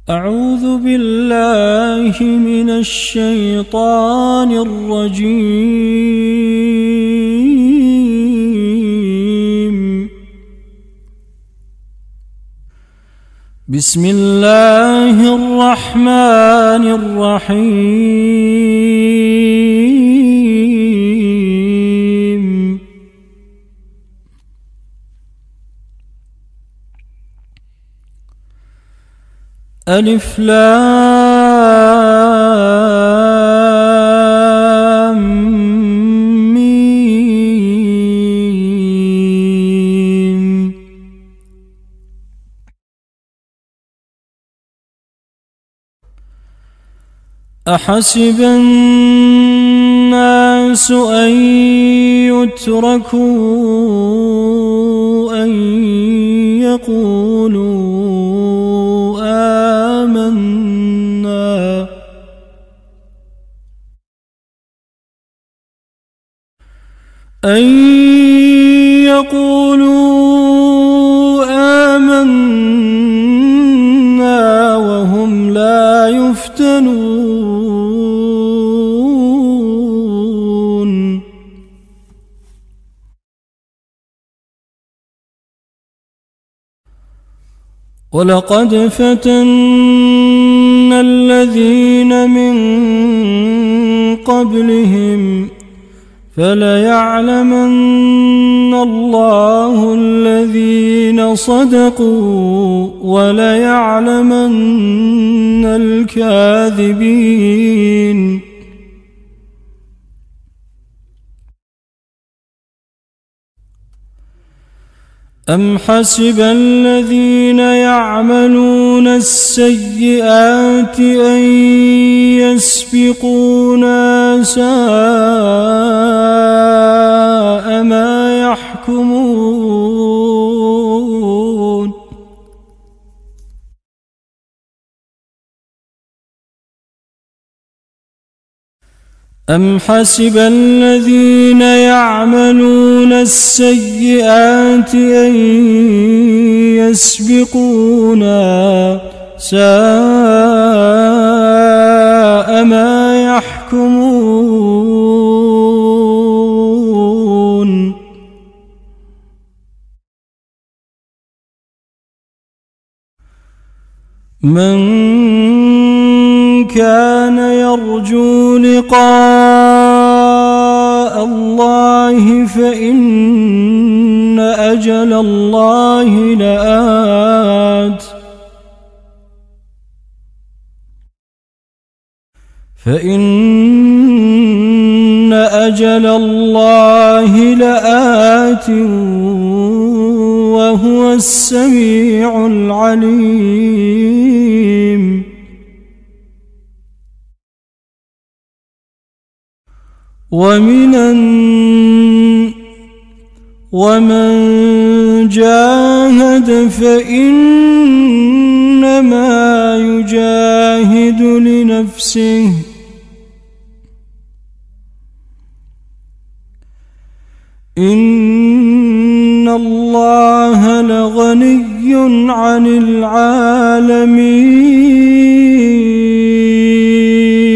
أعوذ بالله من الشيطان الرجيم. بسم الله الرحمن الرحيم. ألف لام ميم. أحسب الناس أن يتركوا أن يقولوا آمنا وهم لا يفتنون. ولقد فتنا الذين من قبلهم فليعلمن الله الذين صدقوا وليعلمن الكاذبين. أم حسب الذين يعملون السيئات أن يسبقونا ساء ما يحكمون. أم حسب الذين يعملون السيئات أن يسبقونا ساء ما يحكمون. من كان يرجو لقاء الله فإن أجل الله لآت. فإن أجل الله لآت وهو السميع العليم. ومن جاهد فإنما يجاهد لنفسه. إن الله لغني عن العالمين.